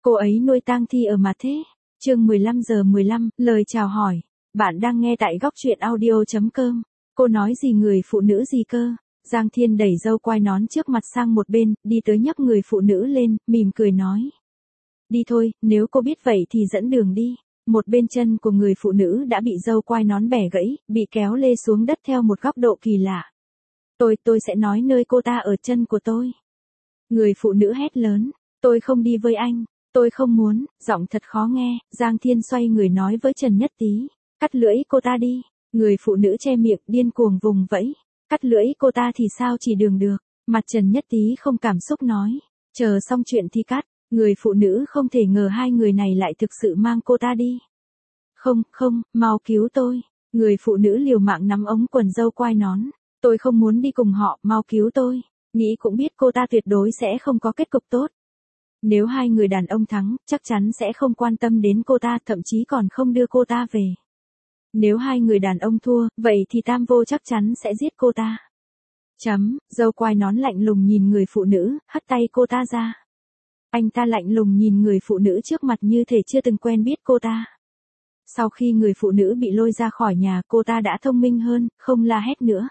Cô ấy nuôi tang thi ở mà thế. Chương 15:15, lời chào hỏi. Bạn đang nghe tại góc truyện audio.com. Cô nói gì người phụ nữ gì cơ? Giang Thiên đẩy dâu quai nón trước mặt sang một bên, đi tới nhấc người phụ nữ lên, mỉm cười nói. Đi thôi, nếu cô biết vậy thì dẫn đường đi. Một bên chân của người phụ nữ đã bị dâu quai nón bẻ gãy, bị kéo lê xuống đất theo một góc độ kỳ lạ. Tôi sẽ nói nơi cô ta ở chân của tôi. Người phụ nữ hét lớn, tôi không đi với anh. Tôi không muốn, giọng thật khó nghe, Giang Thiên xoay người nói với Trần Nhất Tý, cắt lưỡi cô ta đi. Người phụ nữ che miệng điên cuồng vùng vẫy, cắt lưỡi cô ta thì sao chỉ đường được. Mặt Trần Nhất Tý không cảm xúc nói, chờ xong chuyện thì cắt. Người phụ nữ không thể ngờ hai người này lại thực sự mang cô ta đi. Không, mau cứu tôi. Người phụ nữ liều mạng nắm ống quần dâu quai nón. Tôi không muốn đi cùng họ, mau cứu tôi. Nghĩ cũng biết cô ta tuyệt đối sẽ không có kết cục tốt. Nếu hai người đàn ông thắng, chắc chắn sẽ không quan tâm đến cô ta, thậm chí còn không đưa cô ta về. Nếu hai người đàn ông thua, vậy thì Tam Vô chắc chắn sẽ giết cô ta. Dâu quai nón lạnh lùng nhìn người phụ nữ, hất tay cô ta ra. Anh ta lạnh lùng nhìn người phụ nữ trước mặt như thể chưa từng quen biết cô ta. Sau khi người phụ nữ bị lôi ra khỏi nhà, cô ta đã thông minh hơn, không la hét nữa.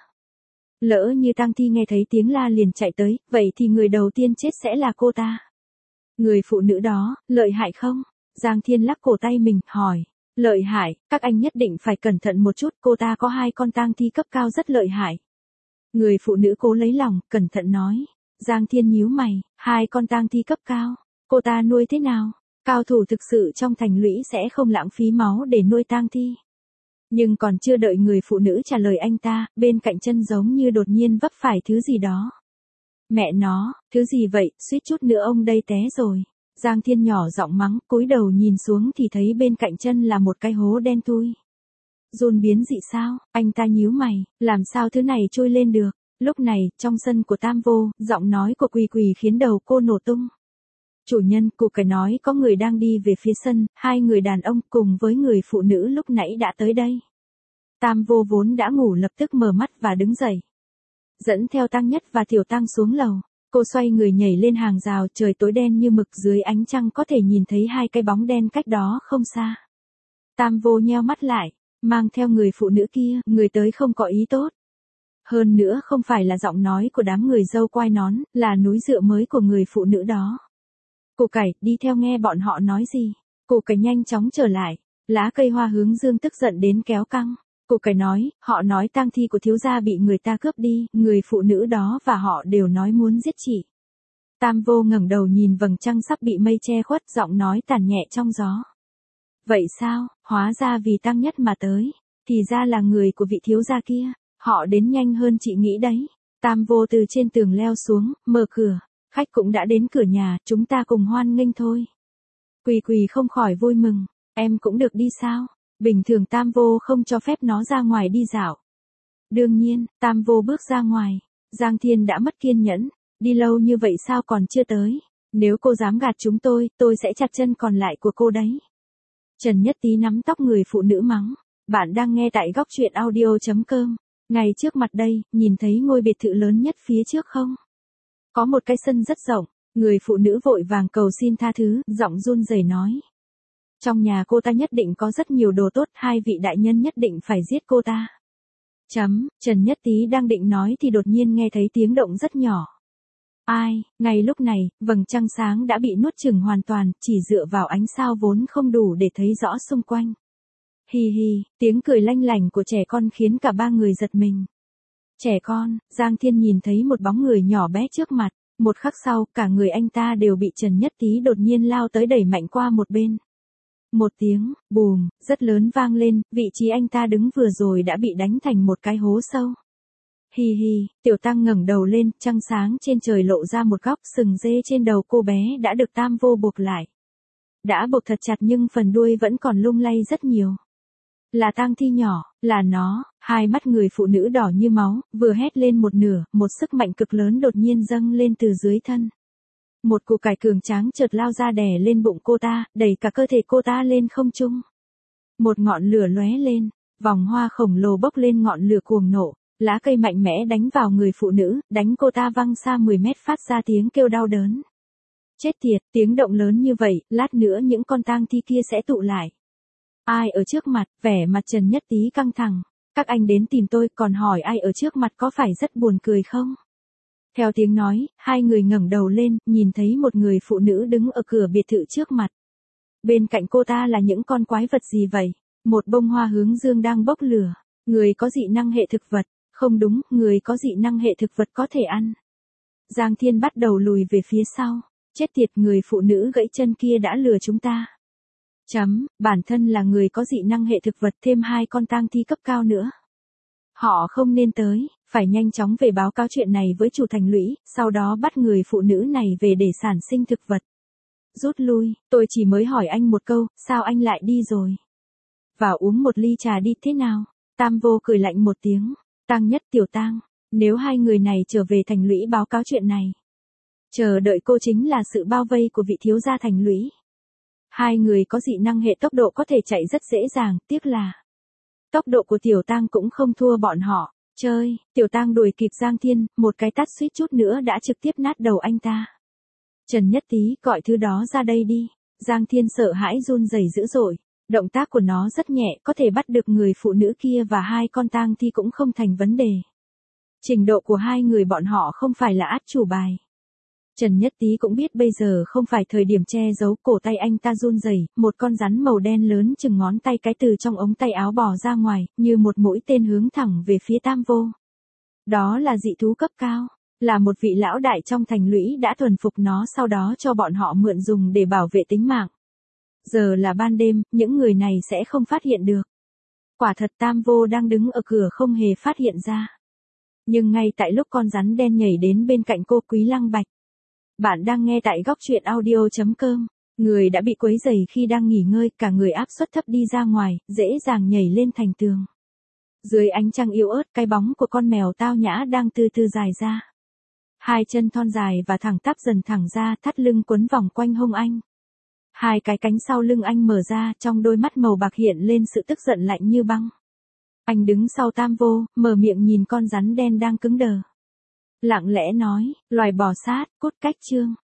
Lỡ như tang thi nghe thấy tiếng la liền chạy tới, vậy thì người đầu tiên chết sẽ là cô ta. Người phụ nữ đó, lợi hại không? Giang Thiên lắc cổ tay mình, hỏi. Lợi hại, các anh nhất định phải cẩn thận một chút, cô ta có 2 con tang thi cấp cao rất lợi hại. Người phụ nữ cố lấy lòng, cẩn thận nói. Giang Thiên nhíu mày, 2 con tang thi cấp cao, cô ta nuôi thế nào? Cao thủ thực sự trong thành lũy sẽ không lãng phí máu để nuôi tang thi. Nhưng còn chưa đợi người phụ nữ trả lời anh ta, bên cạnh chân giống như đột nhiên vấp phải thứ gì đó. Mẹ nó, thứ gì vậy, suýt chút nữa ông đây té rồi. Giang Thiên nhỏ giọng mắng, cúi đầu nhìn xuống thì thấy bên cạnh chân là một cái hố đen thui. Run biến dị sao? Anh ta nhíu mày, làm sao thứ này trôi lên được? Lúc này, trong sân của Tam Vô, giọng nói của Quỳ Quỳ khiến đầu cô nổ tung. Chủ nhân, cụ cái nói có người đang đi về phía sân, 2 người đàn ông cùng với người phụ nữ lúc nãy đã tới đây. Tam Vô vốn đã ngủ lập tức mở mắt và đứng dậy. Dẫn theo Tăng Nhất và Tiểu Tăng xuống lầu, cô xoay người nhảy lên hàng rào, trời tối đen như mực, dưới ánh trăng có thể nhìn thấy 2 cái bóng đen cách đó không xa. Tam Vô nheo mắt lại, mang theo người phụ nữ kia, người tới không có ý tốt. Hơn nữa không phải là giọng nói của đám người dâu quai nón, là núi dựa mới của người phụ nữ đó. Củ cải, đi theo nghe bọn họ nói gì. Củ cải nhanh chóng trở lại, lá cây hoa hướng dương tức giận đến kéo căng. Củ cải nói, họ nói tang thi của thiếu gia bị người ta cướp đi, người phụ nữ đó và họ đều nói muốn giết chị. Tam Vô ngẩng đầu nhìn vầng trăng sắp bị mây che khuất, giọng nói tàn nhẹ trong gió. Vậy sao, hóa ra vì Tăng Nhất mà tới, thì ra là người của vị thiếu gia kia, họ đến nhanh hơn chị nghĩ đấy. Tam Vô từ trên tường leo xuống, mở cửa, khách cũng đã đến cửa nhà, chúng ta cùng hoan nghênh thôi. Quỳ Quỳ không khỏi vui mừng, em cũng được đi sao? Bình thường Tam Vô không cho phép nó ra ngoài đi dạo. Đương nhiên, Tam Vô bước ra ngoài. Giang Thiên đã mất kiên nhẫn. Đi lâu như vậy sao còn chưa tới? Nếu cô dám gạt chúng tôi sẽ chặt chân còn lại của cô đấy. Trần Nhất Tý nắm tóc người phụ nữ mắng. Bạn đang nghe tại góc truyện audio.com. Ngay trước mặt đây, nhìn thấy ngôi biệt thự lớn nhất phía trước không? Có một cái sân rất rộng. Người phụ nữ vội vàng cầu xin tha thứ, giọng run rẩy nói. Trong nhà cô ta nhất định có rất nhiều đồ tốt, 2 vị đại nhân nhất định phải giết cô ta. Trần Nhất Tý đang định nói thì đột nhiên nghe thấy tiếng động rất nhỏ. Ai, ngay lúc này, vầng trăng sáng đã bị nuốt chửng hoàn toàn, chỉ dựa vào ánh sao vốn không đủ để thấy rõ xung quanh. Hi hi, tiếng cười lanh lảnh của trẻ con khiến cả 3 người giật mình. Trẻ con, Giang Thiên nhìn thấy một bóng người nhỏ bé trước mặt, một khắc sau, cả người anh ta đều bị Trần Nhất Tý đột nhiên lao tới đẩy mạnh qua một bên. Một tiếng, bùm, rất lớn vang lên, vị trí anh ta đứng vừa rồi đã bị đánh thành một cái hố sâu. Hi hi, Tiểu Tăng ngẩng đầu lên, trăng sáng trên trời lộ ra một góc, sừng dê trên đầu cô bé đã được Tam Vô buộc lại. Đã buộc thật chặt nhưng phần đuôi vẫn còn lung lay rất nhiều. Là tang thi nhỏ, là nó. Hai mắt người phụ nữ đỏ như máu, vừa hét lên một nửa, một sức mạnh cực lớn đột nhiên dâng lên từ dưới thân. Một củ cải cường tráng chợt lao ra đè lên bụng cô ta, đẩy cả cơ thể cô ta lên không trung. Một ngọn lửa lóe lên, vòng hoa khổng lồ bốc lên ngọn lửa cuồng nộ, lá cây mạnh mẽ đánh vào người phụ nữ, đánh cô ta văng xa 10 mét phát ra tiếng kêu đau đớn. Chết tiệt, tiếng động lớn như vậy, lát nữa những con tang thi kia sẽ tụ lại. Ai ở trước mặt, vẻ mặt Trần Nhất Tý căng thẳng. Các anh đến tìm tôi còn hỏi ai ở trước mặt có phải rất buồn cười không? Theo tiếng nói, hai người ngẩng đầu lên, nhìn thấy một người phụ nữ đứng ở cửa biệt thự trước mặt. Bên cạnh cô ta là những con quái vật gì vậy? Một bông hoa hướng dương đang bốc lửa. Người có dị năng hệ thực vật. Không đúng, người có dị năng hệ thực vật có thể ăn. Giang Thiên bắt đầu lùi về phía sau. Chết tiệt, người phụ nữ gãy chân kia đã lừa chúng ta. Bản thân là người có dị năng hệ thực vật thêm hai con tang thi cấp cao nữa. Họ không nên tới, phải nhanh chóng về báo cáo chuyện này với chủ thành lũy, sau đó bắt người phụ nữ này về để sản sinh thực vật. Rút lui, tôi chỉ mới hỏi anh một câu, sao anh lại đi rồi? Vào uống một ly trà đi thế nào? Tam Vô cười lạnh một tiếng, Tang Nhất Tiểu Tang, nếu hai người này trở về thành lũy báo cáo chuyện này. Chờ đợi cô chính là sự bao vây của vị thiếu gia thành lũy. Hai người có dị năng hệ tốc độ có thể chạy rất dễ dàng, tiếc là tốc độ của Tiểu Tang cũng không thua bọn họ. Chơi, Tiểu Tang đuổi kịp Giang Thiên, một cái tát suýt chút nữa đã trực tiếp nát đầu anh ta. Trần Nhất Tý, gọi thứ đó ra đây đi. Giang Thiên sợ hãi run rẩy dữ dội. Động tác của nó rất nhẹ, có thể bắt được người phụ nữ kia và hai con tang thi cũng không thành vấn đề. Trình độ của hai người bọn họ không phải là át chủ bài. Trần Nhất Tý cũng biết bây giờ không phải thời điểm che giấu, cổ tay anh ta run rẩy, một con rắn màu đen lớn chừng ngón tay cái từ trong ống tay áo bò ra ngoài, như một mũi tên hướng thẳng về phía Tam Vô. Đó là dị thú cấp cao, là một vị lão đại trong thành lũy đã thuần phục nó sau đó cho bọn họ mượn dùng để bảo vệ tính mạng. Giờ là ban đêm, những người này sẽ không phát hiện được. Quả thật Tam Vô đang đứng ở cửa không hề phát hiện ra. Nhưng ngay tại lúc con rắn đen nhảy đến bên cạnh cô, Quý Lăng Bạch. Bạn đang nghe tại góc truyện audio.com. Người đã bị quấy rầy khi đang nghỉ ngơi, cả người áp suất thấp đi ra ngoài, dễ dàng nhảy lên thành tường. Dưới ánh trăng yếu ớt, cái bóng của con mèo tao nhã đang từ từ dài ra. Hai chân thon dài và thẳng tắp dần thẳng ra, thắt lưng quấn vòng quanh hông anh. Hai cái cánh sau lưng anh mở ra, trong đôi mắt màu bạc hiện lên sự tức giận lạnh như băng. Anh đứng sau Tam Vô, mở miệng nhìn con rắn đen đang cứng đờ. Lặng lẽ nói, loài bò sát, cốt cách chương.